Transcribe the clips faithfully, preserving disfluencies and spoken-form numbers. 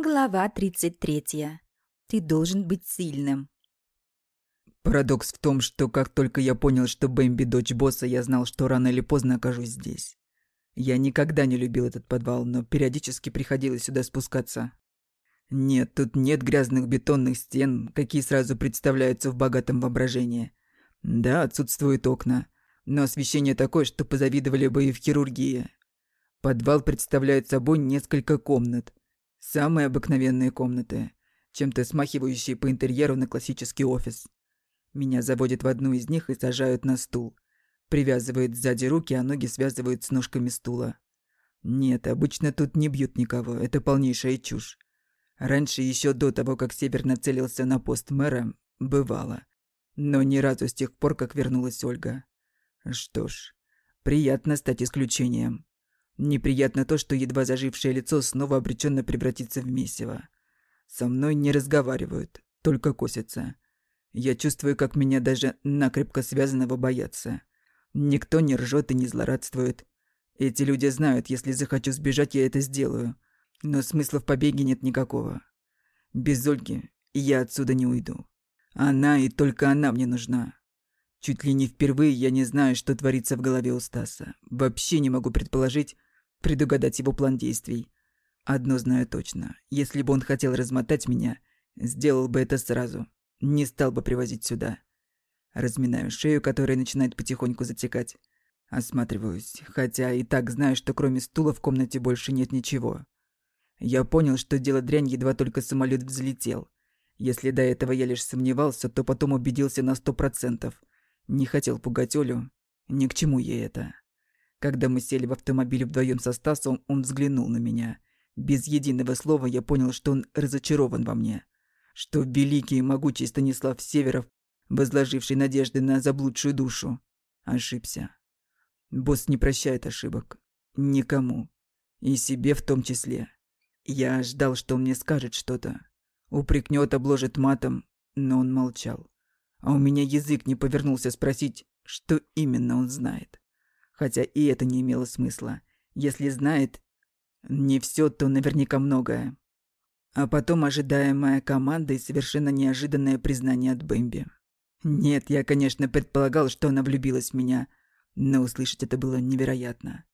Глава тридцать третья. Ты должен быть сильным. Парадокс в том, что как только я понял, что Бэмби дочь босса, я знал, что рано или поздно окажусь здесь. Я никогда не любил этот подвал, но периодически приходилось сюда спускаться. Нет, тут нет грязных бетонных стен, какие сразу представляются в богатом воображении. Да, отсутствуют окна, но освещение такое, что позавидовали бы и в хирургии. Подвал представляет собой несколько комнат. Самые обыкновенные комнаты, чем-то смахивающие по интерьеру на классический офис. Меня заводят в одну из них и сажают на стул. Привязывают сзади руки, а ноги связывают с ножками стула. Нет, обычно тут не бьют никого, это полнейшая чушь. Раньше, еще до того, как Север нацелился на пост мэра, бывало. Но ни разу с тех пор, как вернулась Ольга. Что ж, приятно стать исключением. Неприятно то, что едва зажившее лицо снова обреченно превратится в месиво. Со мной не разговаривают, только косятся. Я чувствую, как меня даже накрепко связанного боятся. Никто не ржет и не злорадствует. Эти люди знают, если захочу сбежать, я это сделаю. Но смысла в побеге нет никакого. Без Ольги я отсюда не уйду. Она и только она мне нужна. Чуть ли не впервые я не знаю, что творится в голове у Стаса. Вообще не могу предположить, предугадать его план действий. Одно знаю точно. Если бы он хотел размотать меня, сделал бы это сразу. Не стал бы привозить сюда. Разминаю шею, которая начинает потихоньку затекать. Осматриваюсь, хотя и так знаю, что кроме стула в комнате больше нет ничего. Я понял, что дело дрянь, едва только самолет взлетел. Если до этого я лишь сомневался, то потом убедился на сто процентов. Не хотел пугать Олю. Ни к чему ей это. Когда мы сели в автомобиль вдвоем со Стасом, он взглянул на меня. Без единого слова я понял, что он разочарован во мне. Что великий и могучий Станислав Северов, возложивший надежды на заблудшую душу, ошибся. Босс не прощает ошибок. Никому. И себе в том числе. Я ждал, что он мне скажет что-то. Упрекнет, обложит матом, но он молчал. А у меня язык не повернулся спросить, что именно он знает. Хотя и это не имело смысла. Если знает не все, то наверняка многое. А потом ожидаемая команда и совершенно неожиданное признание от Бэмби. Нет, я, конечно, предполагал, что она влюбилась в меня, но услышать это было невероятно.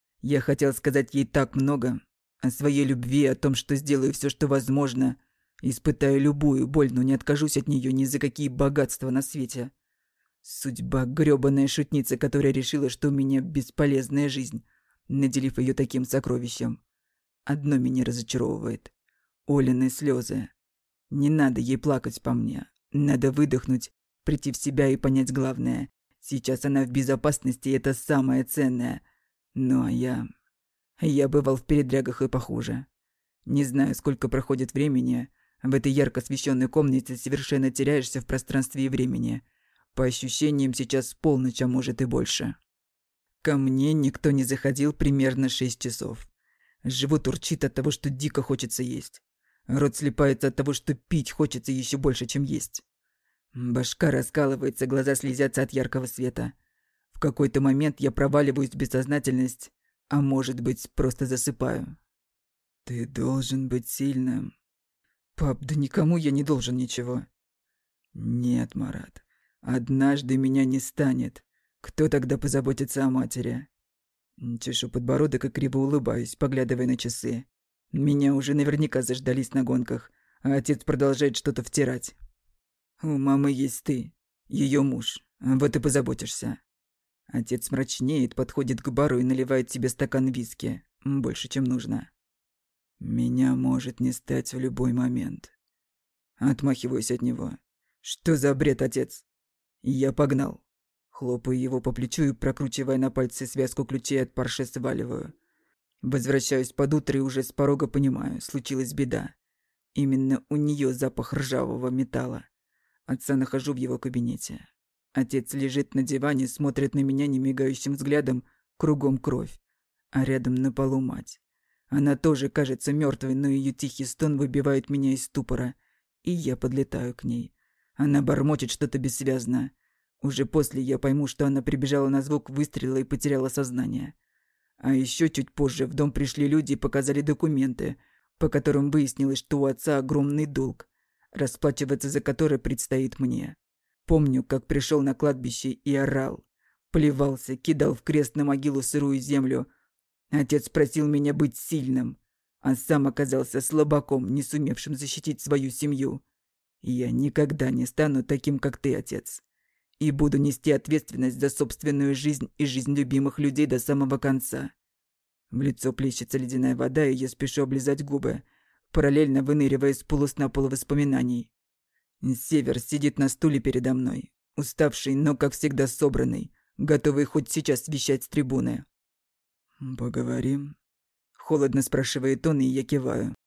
Я хотел сказать ей так много о своей любви, о том, что сделаю все, что возможно, испытаю любую боль, но не откажусь от нее ни за какие богатства на свете. Судьба — грёбаная шутница, которая решила, что у меня бесполезная жизнь, наделив ее таким сокровищем. Одно меня разочаровывает — Олины слезы. Не надо ей плакать по мне. Надо выдохнуть, прийти в себя и понять главное. Сейчас она в безопасности, и это самое ценное. Ну а я... Я бывал в передрягах и похуже. Не знаю, сколько проходит времени. В этой ярко освещенной комнате совершенно теряешься в пространстве и времени. По ощущениям, сейчас полночь, а может и больше. Ко мне никто не заходил примерно шесть часов. Живот урчит от того, что дико хочется есть. Рот слипается от того, что пить хочется еще больше, чем есть. Башка раскалывается, глаза слезятся от яркого света. В какой-то момент я проваливаюсь в бессознательность, а может быть, просто засыпаю. Ты должен быть сильным. Пап, да никому я не должен ничего. Нет, Марат. Однажды меня не станет. Кто тогда позаботится о матери? Чешу подбородок и криво улыбаюсь, поглядывая на часы. Меня уже наверняка заждались на гонках, а отец продолжает что-то втирать. У мамы есть ты, ее муж, вот и позаботишься. Отец мрачнеет, подходит к бару и наливает себе стакан виски, больше, чем нужно. Меня может не стать в любой момент. Отмахиваюсь от него. Что за бред, отец? Я погнал. Хлопаю его по плечу и, прокручивая на пальце связку ключей от Порше, сваливаю. Возвращаюсь под утро и уже с порога понимаю, случилась беда. Именно у нее запах ржавого металла. Отца нахожу в его кабинете. Отец лежит на диване, смотрит на меня немигающим взглядом, кругом кровь. А рядом на полу мать. Она тоже кажется мертвой, но ее тихий стон выбивает меня из ступора. И я подлетаю к ней. Она бормочет что-то бессвязно. Уже после я пойму, что она прибежала на звук выстрела и потеряла сознание. А еще чуть позже в дом пришли люди и показали документы, по которым выяснилось, что у отца огромный долг, расплачиваться за который предстоит мне. Помню, как пришел на кладбище и орал, плевался, кидал в крест на могилу сырую землю. Отец просил меня быть сильным, а сам оказался слабаком, не сумевшим защитить свою семью. Я никогда не стану таким, как ты, отец, и буду нести ответственность за собственную жизнь и жизнь любимых людей до самого конца. В лицо плещется ледяная вода, и я спешу облизать губы, параллельно выныривая из полусна полувоспоминаний. Север сидит на стуле передо мной, уставший, но, как всегда, собранный, готовый хоть сейчас вещать с трибуны. «Поговорим?» — холодно спрашивает он, и я киваю.